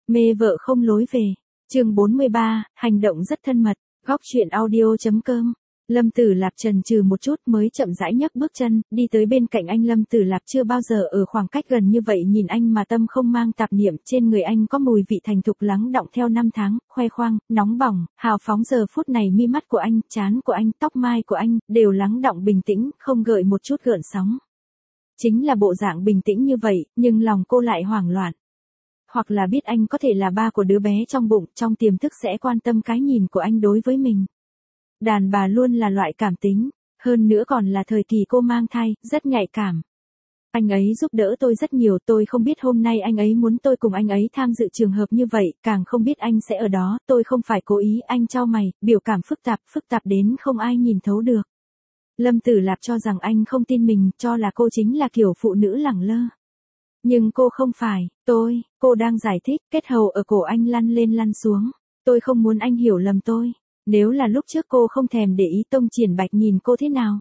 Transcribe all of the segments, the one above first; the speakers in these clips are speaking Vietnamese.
Mê vợ không lối về. Chương 43, hành động rất thân mật. Góc truyện audio.com. Lâm Tử Lạp chần chừ một chút mới chậm rãi nhấc bước chân, đi tới bên cạnh anh. Lâm Tử Lạp chưa bao giờ ở khoảng cách gần như vậy nhìn anh mà tâm không mang tạp niệm. Trên người anh có mùi vị thành thục lắng đọng theo năm tháng, khoe khoang, nóng bỏng, hào phóng. Giờ phút này mi mắt của anh, trán của anh, tóc mai của anh, đều lắng đọng bình tĩnh, không gợi một chút gợn sóng. Chính là bộ dạng bình tĩnh như vậy, nhưng lòng cô lại hoảng loạn. Hoặc là biết anh có thể là ba của đứa bé trong bụng, trong tiềm thức sẽ quan tâm cái nhìn của anh đối với mình. Đàn bà luôn là loại cảm tính, hơn nữa còn là thời kỳ cô mang thai, rất nhạy cảm. Anh ấy giúp đỡ tôi rất nhiều, tôi không biết hôm nay anh ấy muốn tôi cùng anh ấy tham dự trường hợp như vậy, càng không biết anh sẽ ở đó, tôi không phải cố ý. Anh chau mày, biểu cảm phức tạp đến không ai nhìn thấu được. Lâm Tử Lạp cho rằng anh không tin mình, cho là cô chính là kiểu phụ nữ lẳng lơ. Nhưng cô không phải, cô đang giải thích, kết hầu ở cổ anh lăn lên lăn xuống. Tôi không muốn anh hiểu lầm tôi. Nếu là lúc trước cô không thèm để ý Tông Triển Bạch nhìn cô thế nào.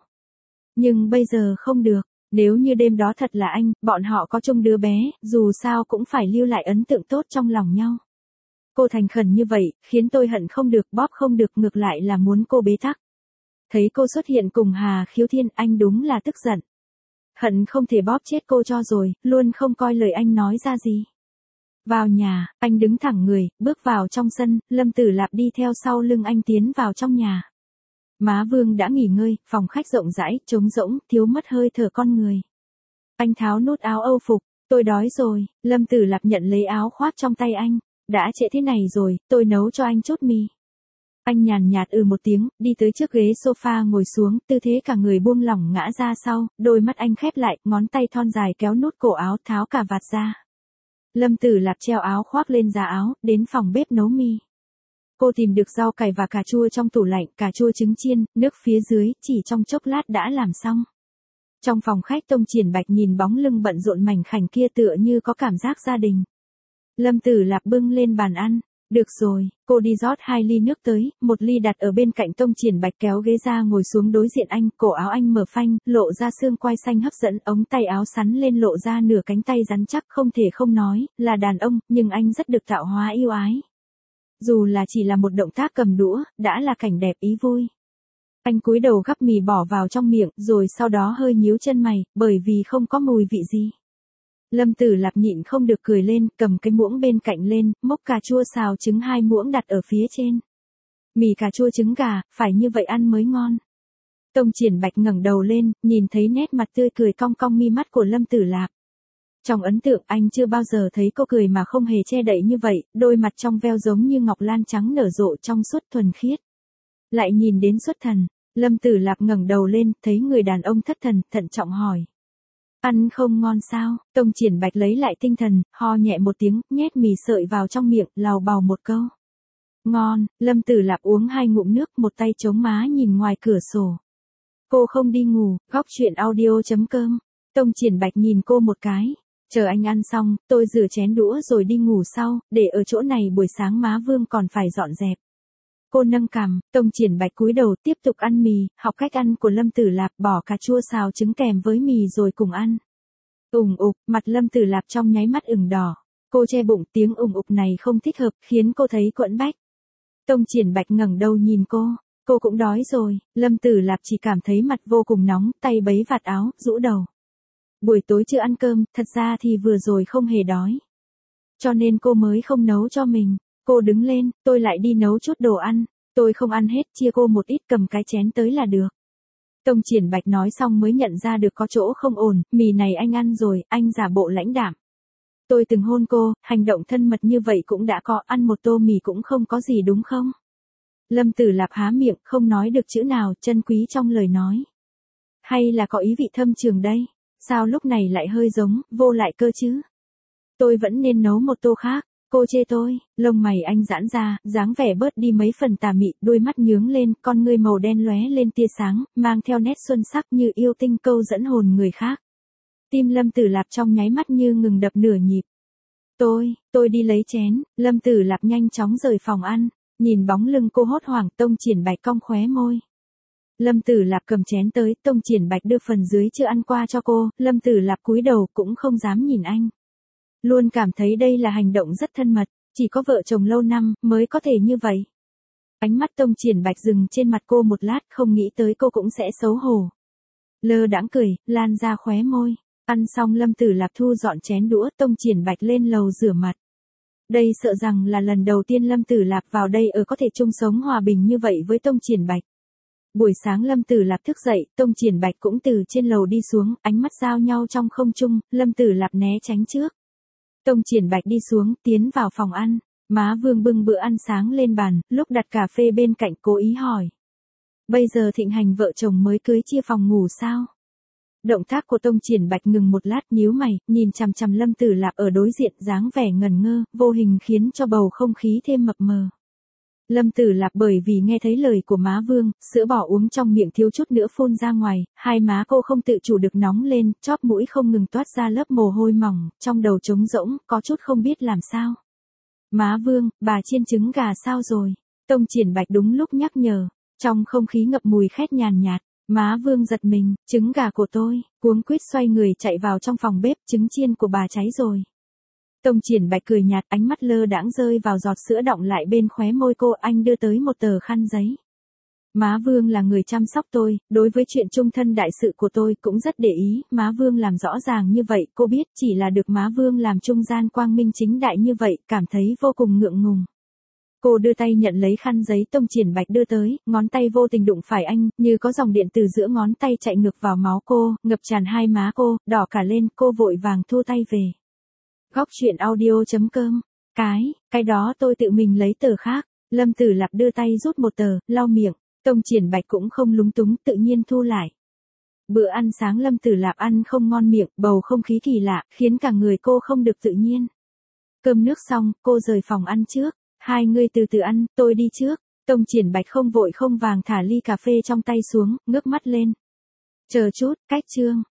Nhưng bây giờ không được, nếu như đêm đó thật là anh, bọn họ có chung đứa bé, dù sao cũng phải lưu lại ấn tượng tốt trong lòng nhau. Cô thành khẩn như vậy, khiến tôi hận không được, bóp không được, ngược lại là muốn cô bế tắc. Thấy cô xuất hiện cùng Hà Khiếu Thiên, anh đúng là tức giận. Hận không thể bóp chết cô cho rồi, luôn không coi lời anh nói ra gì. Vào nhà, anh đứng thẳng người, bước vào trong sân, Lâm Tử Lạp đi theo sau lưng anh tiến vào trong nhà. Má Vương đã nghỉ ngơi, phòng khách rộng rãi, trống rỗng, thiếu mất hơi thở con người. Anh tháo nút áo âu phục, tôi đói rồi. Lâm Tử Lạp nhận lấy áo khoác trong tay anh. Đã trễ thế này rồi, tôi nấu cho anh chút mì. Anh nhàn nhạt một tiếng, đi tới trước ghế sofa ngồi xuống, tư thế cả người buông lỏng ngã ra sau, đôi mắt anh khép lại, ngón tay thon dài kéo nút cổ áo, tháo cà vạt ra. Lâm Tử Lạp treo áo khoác lên giá áo, đến phòng bếp nấu mì. Cô tìm được rau cải và cà chua trong tủ lạnh, cà chua trứng chiên, nước phía dưới, chỉ trong chốc lát đã làm xong. Trong phòng khách Tông Triển Bạch nhìn bóng lưng bận rộn mảnh khảnh kia tựa như có cảm giác gia đình. Lâm Tử Lạp bưng lên bàn ăn. Được rồi, cô đi rót 2 ly nước tới, 1 ly đặt ở bên cạnh. Tông Triển Bạch kéo ghế ra ngồi xuống đối diện anh, cổ áo anh mở phanh, lộ ra xương quai xanh hấp dẫn, ống tay áo sắn lên lộ ra nửa cánh tay rắn chắc, không thể không nói, là đàn ông, nhưng anh rất được tạo hóa yêu ái. Dù là chỉ là một động tác cầm đũa, đã là cảnh đẹp ý vui. Anh cúi đầu gắp mì bỏ vào trong miệng, rồi sau đó hơi nhíu chân mày, bởi vì không có mùi vị gì. Lâm Tử Lạp nhịn không được cười lên, cầm cái muỗng bên cạnh lên, múc cà chua xào trứng 2 muỗng đặt ở phía trên. Mì cà chua trứng gà, phải như vậy ăn mới ngon. Tông Triển Bạch ngẩng đầu lên, nhìn thấy nét mặt tươi cười cong cong mi mắt của Lâm Tử Lạp. Trong ấn tượng anh chưa bao giờ thấy cô cười mà không hề che đậy như vậy, đôi mặt trong veo giống như ngọc lan trắng nở rộ trong suốt thuần khiết. Lại nhìn đến xuất thần, Lâm Tử Lạp ngẩng đầu lên, thấy người đàn ông thất thần, thận trọng hỏi. Ăn không ngon sao? Tông Triển Bạch lấy lại tinh thần, ho nhẹ một tiếng, nhét mì sợi vào trong miệng, lào bào một câu. Ngon. Lâm Tử Lạp uống 2 ngụm nước, một tay chống má nhìn ngoài cửa sổ. Cô không đi ngủ. Góc truyện audio.com. Tông Triển Bạch nhìn cô một cái. Chờ anh ăn xong, tôi rửa chén đũa rồi đi ngủ sau, để ở chỗ này buổi sáng má Vương còn phải dọn dẹp. Cô nâng cằm, Tông Triển Bạch cúi đầu tiếp tục ăn mì, học cách ăn của Lâm Tử Lạp, bỏ cà chua xào trứng kèm với mì rồi cùng ăn. Ủng ục, mặt Lâm Tử Lạp trong nháy mắt ửng đỏ. Cô che bụng, tiếng ủng ục này không thích hợp, khiến cô thấy quẫn bách. Tông Triển Bạch ngẩng đầu nhìn cô cũng đói rồi. Lâm Tử Lạp chỉ cảm thấy mặt vô cùng nóng, tay bấy vạt áo, rũ đầu. Buổi tối chưa ăn cơm, thật ra thì vừa rồi không hề đói. Cho nên cô mới không nấu cho mình. Cô đứng lên, tôi lại đi nấu chút đồ ăn. Tôi không ăn hết, chia cô một ít, cầm cái chén tới là được. Tông Triển Bạch nói xong mới nhận ra được có chỗ không ổn, mì này anh ăn rồi, anh giả bộ lãnh đạm. Tôi từng hôn cô, hành động thân mật như vậy cũng đã có, ăn một tô mì cũng không có gì đúng không? Lâm Tử Lạp há miệng, không nói được chữ nào, chân quý trong lời nói. Hay là có ý vị thâm trường đây? Sao lúc này lại hơi giống, vô lại cơ chứ? Tôi vẫn nên nấu một tô khác. Cô chê tôi, lông mày anh giãn ra, dáng vẻ bớt đi mấy phần tà mị, đôi mắt nhướng lên, con ngươi màu đen lóe lên tia sáng, mang theo nét xuân sắc như yêu tinh câu dẫn hồn người khác. Tim Lâm Tử Lạp trong nháy mắt như ngừng đập nửa nhịp. Tôi đi lấy chén. Lâm Tử Lạp nhanh chóng rời phòng ăn, nhìn bóng lưng cô hốt hoảng. Tông Triển Bạch cong khóe môi. Lâm Tử Lạp cầm chén tới, Tông Triển Bạch đưa phần dưới chưa ăn qua cho cô, Lâm Tử Lạp cúi đầu cũng không dám nhìn anh. Luôn cảm thấy đây là hành động rất thân mật, chỉ có vợ chồng lâu năm mới có thể như vậy. Ánh mắt Tông Triển Bạch dừng trên mặt cô một lát, không nghĩ tới cô cũng sẽ xấu hổ. Lơ đãng cười, lan ra khóe môi. Ăn xong Lâm Tử Lạp thu dọn chén đũa, Tông Triển Bạch lên lầu rửa mặt. Đây sợ rằng là lần đầu tiên Lâm Tử Lạp vào đây ở có thể chung sống hòa bình như vậy với Tông Triển Bạch. Buổi sáng Lâm Tử Lạp thức dậy, Tông Triển Bạch cũng từ trên lầu đi xuống, ánh mắt giao nhau trong không trung, Lâm Tử Lạp né tránh trước. Tông Triển Bạch đi xuống, tiến vào phòng ăn. Má Vương bưng bữa ăn sáng lên bàn, lúc đặt cà phê bên cạnh cố ý hỏi. Bây giờ thịnh hành vợ chồng mới cưới chia phòng ngủ sao? Động tác của Tông Triển Bạch ngừng một lát, nhíu mày, nhìn chằm chằm Lâm Tử Lạp ở đối diện, dáng vẻ ngẩn ngơ, vô hình khiến cho bầu không khí thêm mập mờ. Lâm Tử Lạp bởi vì nghe thấy lời của má Vương, sữa bò uống trong miệng thiếu chút nữa phun ra ngoài, hai má cô không tự chủ được nóng lên, chóp mũi không ngừng toát ra lớp mồ hôi mỏng, trong đầu trống rỗng, có chút không biết làm sao. Má Vương, bà chiên trứng gà sao rồi? Tông Triển Bạch đúng lúc nhắc nhở, trong không khí ngập mùi khét nhàn nhạt. Má Vương giật mình, trứng gà của tôi, cuống quýt xoay người chạy vào trong phòng bếp, trứng chiên của bà cháy rồi. Tông Triển Bạch cười nhạt, ánh mắt lơ đãng rơi vào giọt sữa đọng lại bên khóe môi cô, anh đưa tới một tờ khăn giấy. Má Vương là người chăm sóc tôi, đối với chuyện chung thân đại sự của tôi cũng rất để ý, má Vương làm rõ ràng như vậy, cô biết chỉ là được má Vương làm trung gian quang minh chính đại như vậy, cảm thấy vô cùng ngượng ngùng. Cô đưa tay nhận lấy khăn giấy Tông Triển Bạch đưa tới, ngón tay vô tình đụng phải anh, như có dòng điện từ giữa ngón tay chạy ngược vào máu cô, ngập tràn hai má cô, đỏ cả lên, cô vội vàng thu tay về. Góc truyện audio.com. Cái đó tôi tự mình lấy tờ khác. Lâm Tử Lạp đưa tay rút một tờ, lau miệng. Tông Triển Bạch cũng không lúng túng, tự nhiên thu lại. Bữa ăn sáng Lâm Tử Lạp ăn không ngon miệng, bầu không khí kỳ lạ, khiến cả người cô không được tự nhiên. Cơm nước xong, cô rời phòng ăn trước. Hai người từ từ ăn, tôi đi trước. Tông Triển Bạch không vội không vàng thả ly cà phê trong tay xuống, ngước mắt lên. Chờ chút, cách chương.